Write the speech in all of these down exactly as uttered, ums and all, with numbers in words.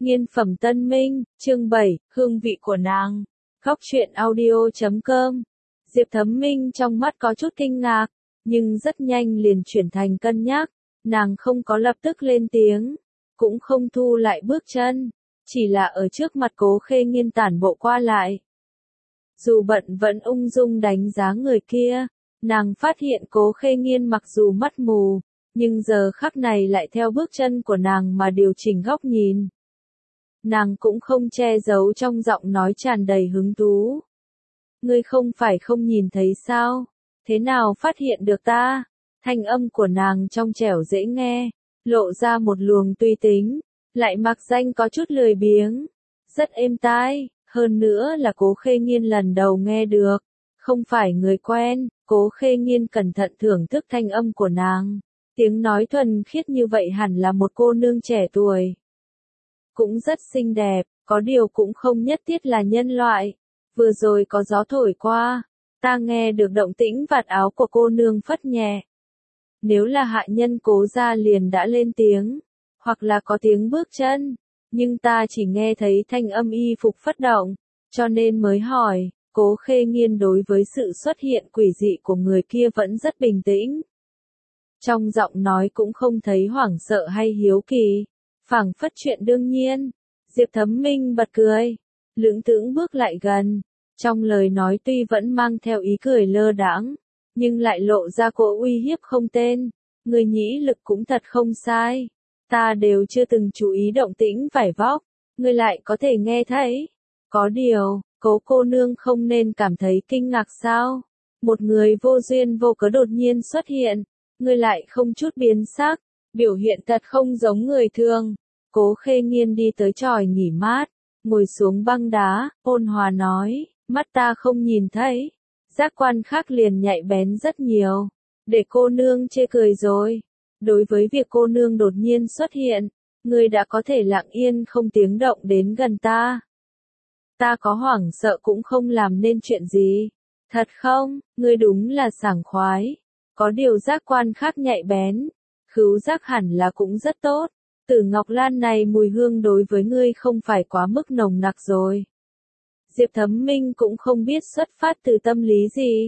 Nghiên phẩm Tân Minh, chương bảy, hương vị của nàng. Góc truyện audio chấm com. Diệp Thấm Minh trong mắt có chút kinh ngạc, nhưng rất nhanh liền chuyển thành cân nhắc. Nàng không có lập tức lên tiếng, cũng không thu lại bước chân, chỉ là ở trước mặt Cố Khê Nghiên tản bộ qua lại. Dù bận vẫn ung dung đánh giá người kia, nàng phát hiện Cố Khê Nghiên mặc dù mắt mù, nhưng giờ khắc này lại theo bước chân của nàng mà điều chỉnh góc nhìn. Nàng cũng không che giấu trong giọng nói tràn đầy hứng thú. Ngươi không phải không nhìn thấy sao? Thế nào phát hiện được ta? Thanh âm của nàng trong trẻo dễ nghe, lộ ra một luồng tùy tính, lại mặc danh có chút lười biếng, rất êm tai, hơn nữa là Cố Khê Nghiên lần đầu nghe được, không phải người quen. Cố Khê Nghiên cẩn thận thưởng thức thanh âm của nàng, tiếng nói thuần khiết như vậy hẳn là một cô nương trẻ tuổi. Cũng rất xinh đẹp, có điều cũng không nhất thiết là nhân loại. Vừa rồi có gió thổi qua, ta nghe được động tĩnh vạt áo của cô nương phất nhẹ. Nếu là hạ nhân Cố gia liền đã lên tiếng, hoặc là có tiếng bước chân, nhưng ta chỉ nghe thấy thanh âm y phục phất động, cho nên mới hỏi. Cố Khê Nghiên đối với sự xuất hiện quỷ dị của người kia vẫn rất bình tĩnh. Trong giọng nói cũng không thấy hoảng sợ hay hiếu kỳ, phảng phất chuyện đương nhiên. Diệp Thấm Minh bật cười, lưỡng thững bước lại gần, trong lời nói tuy vẫn mang theo ý cười lơ đãng, nhưng lại lộ ra cỗ uy hiếp không tên. Người nhĩ lực cũng thật không sai, ta đều chưa từng chú ý động tĩnh vải vóc, ngươi lại có thể nghe thấy. Có điều, Cố cô nương không nên cảm thấy kinh ngạc sao? Một người vô duyên vô cớ đột nhiên xuất hiện, ngươi lại không chút biến sắc, biểu hiện thật không giống người thường. Cố Khê Nghiên đi tới chòi nghỉ mát, ngồi xuống băng đá, ôn hòa nói, mắt ta không nhìn thấy, giác quan khác liền nhạy bén rất nhiều, để cô nương chê cười rồi. Đối với việc cô nương đột nhiên xuất hiện, ngươi đã có thể lặng yên không tiếng động đến gần ta. Ta có hoảng sợ cũng không làm nên chuyện gì. Thật không, ngươi đúng là sảng khoái. Có điều giác quan khác nhạy bén, khứu giác hẳn là cũng rất tốt. Tử Ngọc Lan này mùi hương đối với ngươi không phải quá mức nồng nặc rồi. Diệp Thấm Minh cũng không biết xuất phát từ tâm lý gì,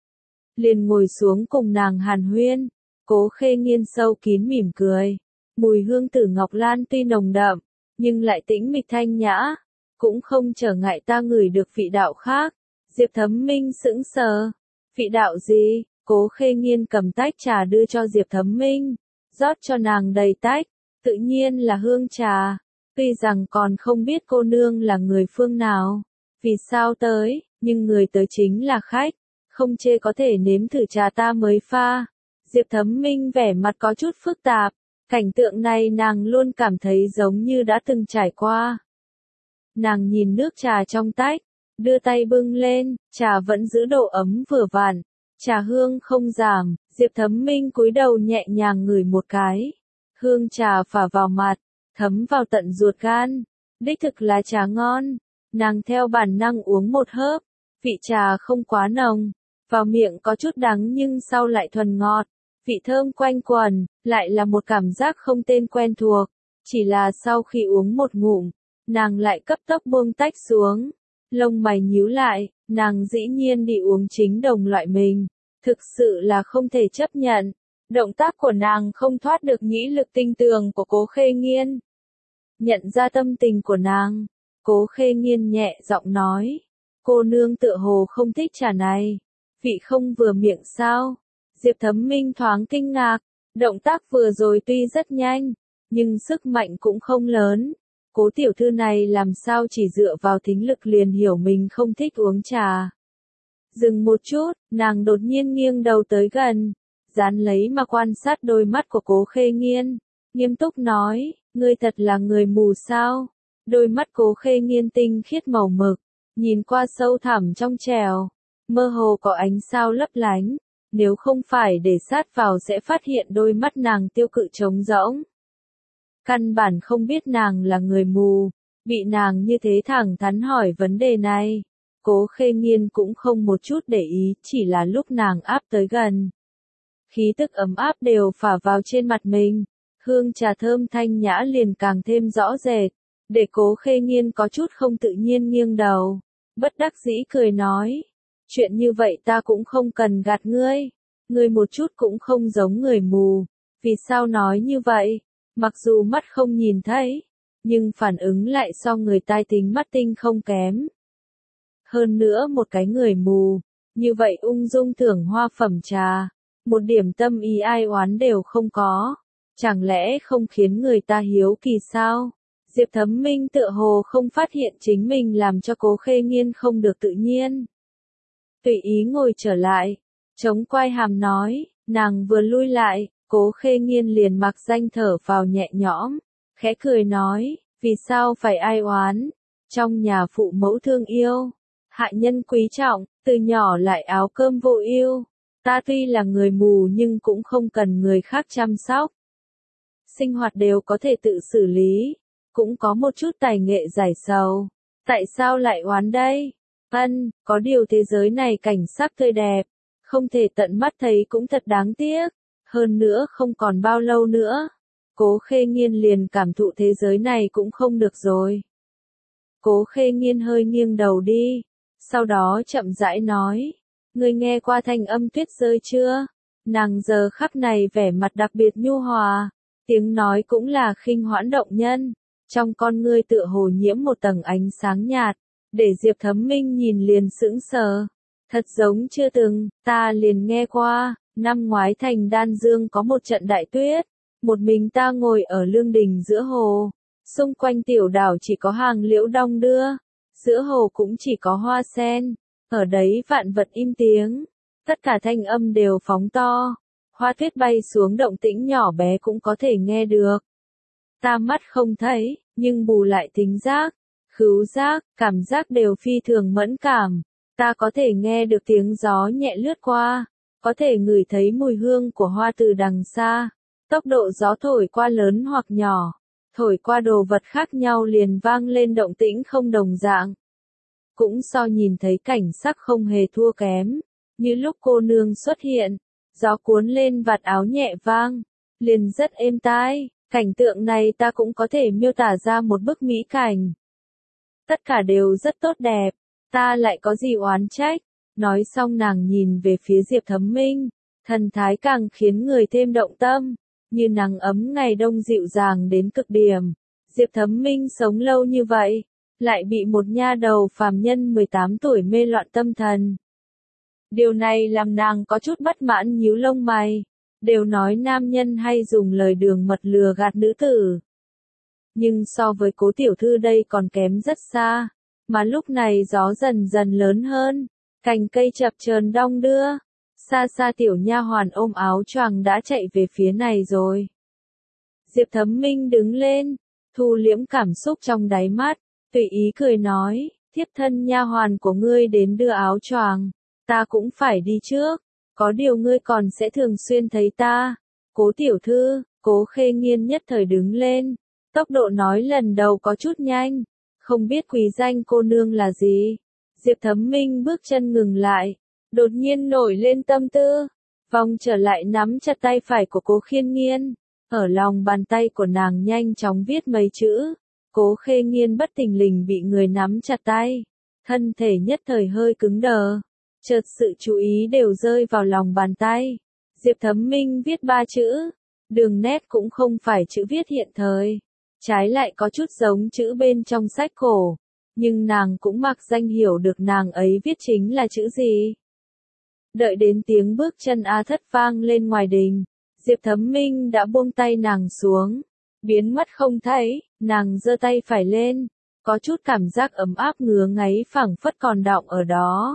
liền ngồi xuống cùng nàng hàn huyên. Cố Khê Nghiên sâu kín mỉm cười. Mùi hương Tử Ngọc Lan tuy nồng đậm, nhưng lại tĩnh mịch thanh nhã, cũng không trở ngại ta ngửi được vị đạo khác. Diệp Thấm Minh sững sờ. Vị đạo gì? Cố Khê Nghiên cầm tách trà đưa cho Diệp Thấm Minh, rót cho nàng đầy tách. Tự nhiên là hương trà. Tuy rằng còn không biết cô nương là người phương nào, vì sao tới, nhưng người tới chính là khách, không chê có thể nếm thử trà ta mới pha. Diệp Thấm Minh vẻ mặt có chút phức tạp, cảnh tượng này nàng luôn cảm thấy giống như đã từng trải qua. Nàng nhìn nước trà trong tách, đưa tay bưng lên, trà vẫn giữ độ ấm vừa vặn, trà hương không giảm. Diệp Thấm Minh cúi đầu nhẹ nhàng ngửi một cái, hương trà phả vào mặt, thấm vào tận ruột gan, đích thực là trà ngon. Nàng theo bản năng uống một hớp, vị trà không quá nồng, vào miệng có chút đắng nhưng sau lại thuần ngọt, vị thơm quanh quẩn, lại là một cảm giác không tên quen thuộc. Chỉ là sau khi uống một ngụm, nàng lại cấp tốc buông tách xuống, lông mày nhíu lại, nàng dĩ nhiên đi uống chính đồng loại mình, thực sự là không thể chấp nhận. Động tác của nàng không thoát được nhĩ lực tinh tường của Cố Khê Nghiên. Nhận ra tâm tình của nàng, Cố Khê Nghiên nhẹ giọng nói, cô nương tựa hồ không thích trà này, vị không vừa miệng sao? Diệp Thấm Minh thoáng kinh ngạc, động tác vừa rồi tuy rất nhanh, nhưng sức mạnh cũng không lớn. Cố tiểu thư này làm sao chỉ dựa vào thính lực liền hiểu mình không thích uống trà. Dừng một chút, nàng đột nhiên nghiêng đầu tới gần, dán lấy mà quan sát đôi mắt của Cố Khê Nghiên, nghiêm túc nói, ngươi thật là người mù sao? Đôi mắt Cố Khê Nghiên tinh khiết màu mực, nhìn qua sâu thẳm trong trẻo, mơ hồ có ánh sao lấp lánh, nếu không phải để sát vào sẽ phát hiện đôi mắt nàng tiêu cự trống rỗng. Căn bản không biết nàng là người mù, bị nàng như thế thẳng thắn hỏi vấn đề này. Cố Khê Nghiên cũng không một chút để ý, chỉ là lúc nàng áp tới gần, khí tức ấm áp đều phả vào trên mặt mình, hương trà thơm thanh nhã liền càng thêm rõ rệt. Để Cố Khê Nghiên có chút không tự nhiên nghiêng đầu, bất đắc dĩ cười nói, chuyện như vậy ta cũng không cần gạt ngươi, ngươi một chút cũng không giống người mù, vì sao nói như vậy, mặc dù mắt không nhìn thấy, nhưng phản ứng lại so người tai tính mắt tinh không kém. Hơn nữa một cái người mù, như vậy ung dung thưởng hoa phẩm trà, một điểm tâm ý ai oán đều không có, chẳng lẽ không khiến người ta hiếu kỳ sao? Diệp Thấm Minh tựa hồ không phát hiện chính mình làm cho Cố Khê Nghiên không được tự nhiên. Tùy ý ngồi trở lại, chống quai hàm nói, nàng vừa lui lại, Cố Khê Nghiên liền mặc danh thở vào nhẹ nhõm, khẽ cười nói, vì sao phải ai oán, trong nhà phụ mẫu thương yêu, hạ nhân quý trọng, từ nhỏ lại áo cơm vô ưu, ta tuy là người mù nhưng cũng không cần người khác chăm sóc. Sinh hoạt đều có thể tự xử lý, cũng có một chút tài nghệ giải sầu, tại sao lại oán đây? Ân, có điều thế giới này cảnh sắc tươi đẹp, không thể tận mắt thấy cũng thật đáng tiếc, hơn nữa không còn bao lâu nữa. Cố Khê Nghiên liền cảm thụ thế giới này cũng không được rồi. Cố Khê Nghiên hơi nghiêng đầu đi, sau đó chậm rãi nói, ngươi nghe qua thanh âm tuyết rơi chưa? Nàng giờ khắc này vẻ mặt đặc biệt nhu hòa, tiếng nói cũng là khinh hoãn động nhân, trong con ngươi tựa hồ nhiễm một tầng ánh sáng nhạt, để Diệp Thấm Minh nhìn liền sững sờ. Thật giống chưa từng, ta liền nghe qua, năm ngoái thành Đan Dương có một trận đại tuyết, một mình ta ngồi ở lương đình giữa hồ, xung quanh tiểu đảo chỉ có hàng liễu đong đưa, giữa hồ cũng chỉ có hoa sen, ở đấy vạn vật im tiếng, tất cả thanh âm đều phóng to, hoa tuyết bay xuống động tĩnh nhỏ bé cũng có thể nghe được. Ta mắt không thấy, nhưng bù lại tính giác, khứu giác, cảm giác đều phi thường mẫn cảm, ta có thể nghe được tiếng gió nhẹ lướt qua, có thể ngửi thấy mùi hương của hoa từ đằng xa, tốc độ gió thổi qua lớn hoặc nhỏ, thổi qua đồ vật khác nhau liền vang lên động tĩnh không đồng dạng. Cũng so nhìn thấy cảnh sắc không hề thua kém, như lúc cô nương xuất hiện, gió cuốn lên vạt áo nhẹ vang, liền rất êm tai, cảnh tượng này ta cũng có thể miêu tả ra một bức mỹ cảnh. Tất cả đều rất tốt đẹp, ta lại có gì oán trách, nói xong nàng nhìn về phía Diệp Thấm Minh, thần thái càng khiến người thêm động tâm, như nắng ấm ngày đông dịu dàng đến cực điểm. Diệp Thấm Minh sống lâu như vậy, lại bị một nha đầu phàm nhân mười tám tuổi mê loạn tâm thần. Điều này làm nàng có chút bất mãn nhíu lông mày, đều nói nam nhân hay dùng lời đường mật lừa gạt nữ tử. Nhưng so với Cố tiểu thư đây còn kém rất xa, mà lúc này gió dần dần lớn hơn, cành cây chập chờn đong đưa, xa xa tiểu nha hoàn ôm áo choàng đã chạy về phía này rồi. Diệp Thấm Minh đứng lên, thu liễm cảm xúc trong đáy mắt, tùy ý cười nói, thiếp thân nha hoàn của ngươi đến đưa áo choàng, ta cũng phải đi trước, có điều ngươi còn sẽ thường xuyên thấy ta. Cố tiểu thư, Cố Khê Nghiên nhất thời đứng lên, tốc độ nói lần đầu có chút nhanh, không biết quý danh cô nương là gì. Diệp Thấm Minh bước chân ngừng lại, đột nhiên nổi lên tâm tư, vòng trở lại nắm chặt tay phải của Cố Khê Nghiên, ở lòng bàn tay của nàng nhanh chóng viết mấy chữ. Cố Khê Nghiên bất thình lình bị người nắm chặt tay, thân thể nhất thời hơi cứng đờ, chợt sự chú ý đều rơi vào lòng bàn tay. Diệp Thấm Minh viết ba chữ, đường nét cũng không phải chữ viết hiện thời, trái lại có chút giống chữ bên trong sách cổ, nhưng nàng cũng mặc danh hiểu được nàng ấy viết chính là chữ gì. Đợi đến tiếng bước chân A Thất vang lên ngoài đình, Diệp Thấm Minh đã buông tay nàng xuống, biến mất không thấy, nàng giơ tay phải lên, có chút cảm giác ấm áp ngứa ngáy phảng phất còn đọng ở đó.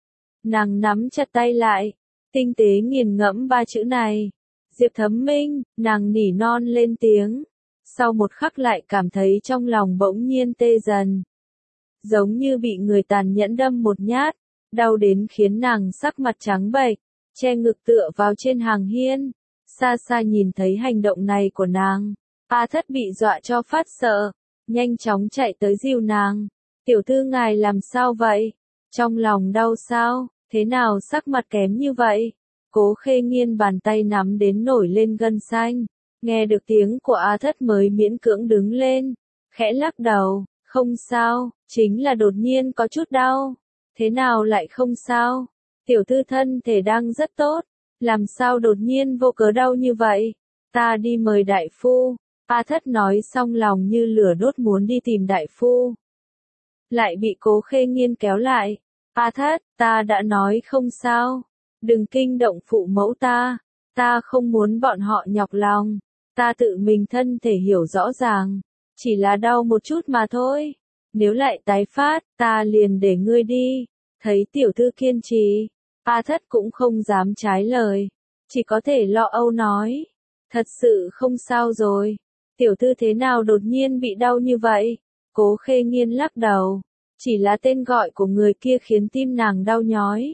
Nàng nắm chặt tay lại, tinh tế nghiền ngẫm ba chữ này. Diệp Thấm Minh, nàng nỉ non lên tiếng, sau một khắc lại cảm thấy trong lòng bỗng nhiên tê dần. Giống như bị người tàn nhẫn đâm một nhát, đau đến khiến nàng sắc mặt trắng bệch, che ngực tựa vào trên hàng hiên. Xa xa nhìn thấy hành động này của nàng, A Thất bị dọa cho phát sợ, nhanh chóng chạy tới dìu nàng. Tiểu thư ngài làm sao vậy? Trong lòng đau sao? Thế nào sắc mặt kém như vậy? Cố Khê Nghiên bàn tay nắm đến nổi lên gân xanh, nghe được tiếng của A Thất mới miễn cưỡng đứng lên, khẽ lắc đầu, không sao, chính là đột nhiên có chút đau. Thế nào lại không sao? Tiểu thư thân thể đang rất tốt, làm sao đột nhiên vô cớ đau như vậy? Ta đi mời đại phu. A Thất nói xong lòng như lửa đốt muốn đi tìm đại phu. Lại bị Cố Khê Nghiên kéo lại. A Thất, ta đã nói không sao. Đừng kinh động phụ mẫu ta. Ta không muốn bọn họ nhọc lòng. Ta tự mình thân thể hiểu rõ ràng. Chỉ là đau một chút mà thôi. Nếu lại tái phát, ta liền để ngươi đi. Thấy tiểu thư kiên trì, A Thất cũng không dám trái lời. Chỉ có thể lo âu nói. Thật sự không sao rồi. Tiểu thư thế nào đột nhiên bị đau như vậy? Cố Khê Nghiên lắc đầu. Chỉ là tên gọi của người kia khiến tim nàng đau nhói.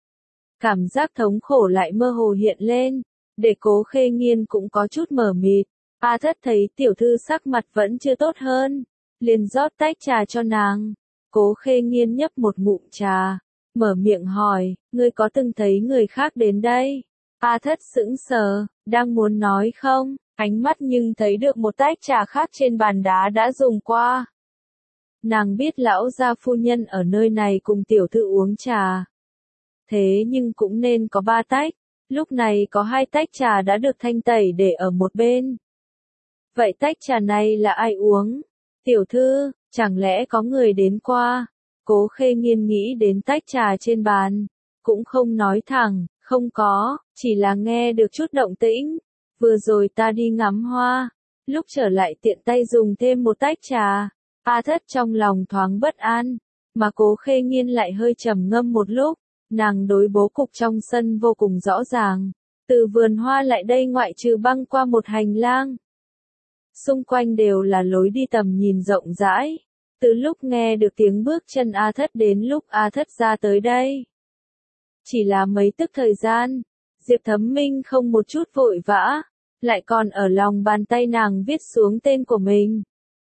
Cảm giác thống khổ lại mơ hồ hiện lên. Để Cố Khê Nghiên cũng có chút mờ mịt. A Thất thấy tiểu thư sắc mặt vẫn chưa tốt hơn. Liền rót tách trà cho nàng. Cố Khê Nghiên nhấp một ngụm trà. Mở miệng hỏi, ngươi có từng thấy người khác đến đây? A Thất sững sờ, đang muốn nói không, ánh mắt nhưng thấy được một tách trà khác trên bàn đá đã dùng qua. Nàng biết lão gia phu nhân ở nơi này cùng tiểu thư uống trà. Thế nhưng cũng nên có ba tách, lúc này có hai tách trà đã được thanh tẩy để ở một bên. Vậy tách trà này là ai uống? Tiểu thư, chẳng lẽ có người đến qua? Cố Khê Nghiên nghĩ đến tách trà trên bàn, cũng không nói thẳng, không có, chỉ là nghe được chút động tĩnh. Vừa rồi ta đi ngắm hoa, lúc trở lại tiện tay dùng thêm một tách trà. A Thất trong lòng thoáng bất an, mà Cố Khê Nghiên lại hơi trầm ngâm một lúc, nàng đối bố cục trong sân vô cùng rõ ràng. Từ vườn hoa lại đây ngoại trừ băng qua một hành lang. Xung quanh đều là lối đi tầm nhìn rộng rãi. Từ lúc nghe được tiếng bước chân A Thất đến lúc A Thất ra tới đây. Chỉ là mấy tức thời gian, Diệp Thấm Minh không một chút vội vã, lại còn ở lòng bàn tay nàng viết xuống tên của mình.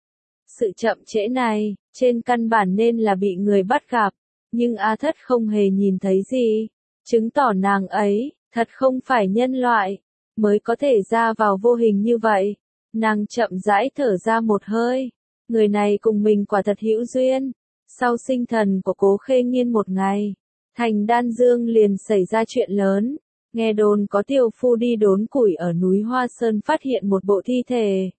Sự chậm trễ này, trên căn bản nên là bị người bắt gặp, nhưng A Thất không hề nhìn thấy gì, chứng tỏ nàng ấy, thật không phải nhân loại, mới có thể ra vào vô hình như vậy. Nàng chậm rãi thở ra một hơi. Người này cùng mình quả thật hữu duyên. Sau sinh thần của Cố Khê Nghiên một ngày, thành Đan Dương liền xảy ra chuyện lớn. Nghe đồn có tiểu phu đi đốn củi ở núi Hoa Sơn phát hiện một bộ thi thể.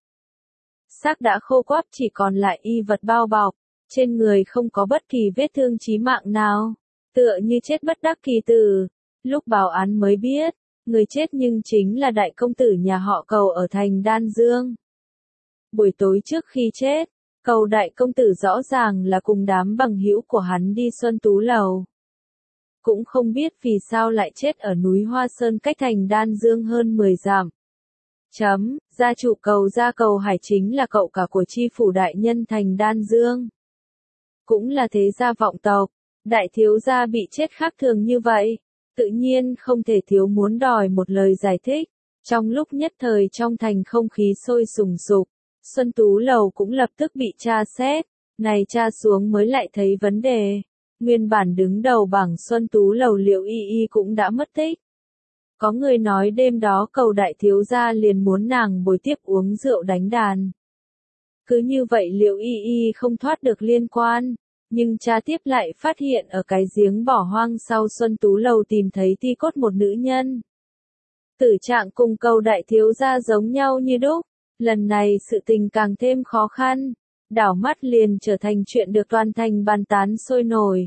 Xác đã khô quắp chỉ còn lại y vật bao bọc, trên người không có bất kỳ vết thương chí mạng nào, tựa như chết bất đắc kỳ tử. Lúc báo án mới biết, người chết nhưng chính là đại công tử nhà họ Cầu ở thành Đan Dương. Buổi tối trước khi chết, Cầu đại công tử rõ ràng là cùng đám bằng hữu của hắn đi Xuân Tú Lầu. Cũng không biết vì sao lại chết ở núi Hoa Sơn cách thành Đan Dương hơn mười dặm. Chấm, gia chủ Cầu gia Cầu Hải chính là cậu cả của chi phủ đại nhân thành Đan Dương. Cũng là thế gia vọng tộc, đại thiếu gia bị chết khác thường như vậy, tự nhiên không thể thiếu muốn đòi một lời giải thích. Trong lúc nhất thời trong thành không khí sôi sùng sục, Xuân Tú Lầu cũng lập tức bị tra xét, này tra xuống mới lại thấy vấn đề. Nguyên bản đứng đầu bảng Xuân Tú Lầu Liệu Y Y cũng đã mất tích. Có người nói đêm đó Cầu đại thiếu gia liền muốn nàng bồi tiếp uống rượu đánh đàn. Cứ như vậy Liệu Y Y không thoát được liên quan, nhưng tra tiếp lại phát hiện ở cái giếng bỏ hoang sau Xuân Tú Lầu tìm thấy thi cốt một nữ nhân. Tử trạng cùng Cầu đại thiếu gia giống nhau như đúc, lần này sự tình càng thêm khó khăn, đảo mắt liền trở thành chuyện được toàn thành bàn tán sôi nổi.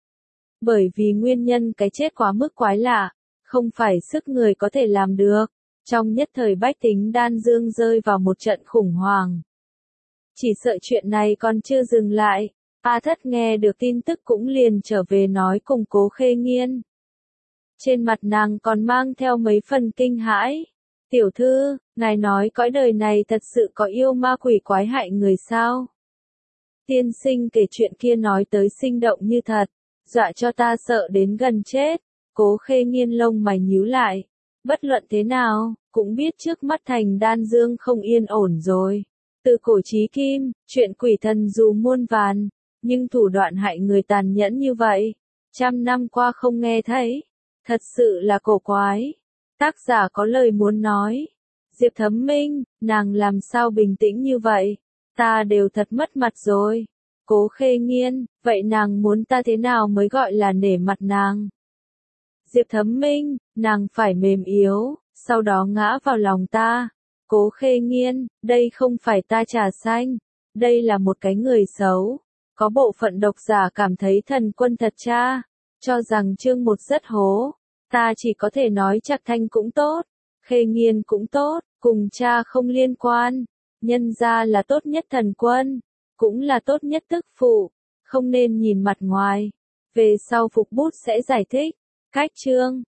Bởi vì nguyên nhân cái chết quá mức quái lạ, không phải sức người có thể làm được, trong nhất thời bách tính Đan Dương rơi vào một trận khủng hoảng. Chỉ sợ chuyện này còn chưa dừng lại, A Thất nghe được tin tức cũng liền trở về nói cùng Cố Khê Nghiên. Trên mặt nàng còn mang theo mấy phần kinh hãi. Tiểu thư, ngài nói cõi đời này thật sự có yêu ma quỷ quái hại người sao? Tiên sinh kể chuyện kia nói tới sinh động như thật, dọa cho ta sợ đến gần chết. Cố Khê Nghiên lông mày nhíu lại. Bất luận thế nào, cũng biết trước mắt thành Đan Dương không yên ổn rồi. Từ cổ chí kim, chuyện quỷ thần dù muôn vàn, nhưng thủ đoạn hại người tàn nhẫn như vậy, trăm năm qua không nghe thấy. Thật sự là cổ quái. Tác giả có lời muốn nói. Diệp Thấm Minh, nàng làm sao bình tĩnh như vậy? ta đều thật mất mặt rồi. Cố Khê Nghiên, vậy nàng muốn ta thế nào mới gọi là nể mặt nàng? Diệp Thấm Minh, nàng phải mềm yếu, sau đó ngã vào lòng ta. Cố Khê Nghiên, đây không phải ta trà xanh, đây là một cái người xấu. Có bộ phận độc giả cảm thấy Thần Quân thật cha, cho rằng chương một rất hố. Ta chỉ có thể nói Trạc Thanh cũng tốt, Khê Nghiên cũng tốt, cùng cha không liên quan. Nhân ra là tốt nhất Thần Quân, cũng là tốt nhất tức phụ, không nên nhìn mặt ngoài. Về sau Phục Bút sẽ giải thích. Cách chương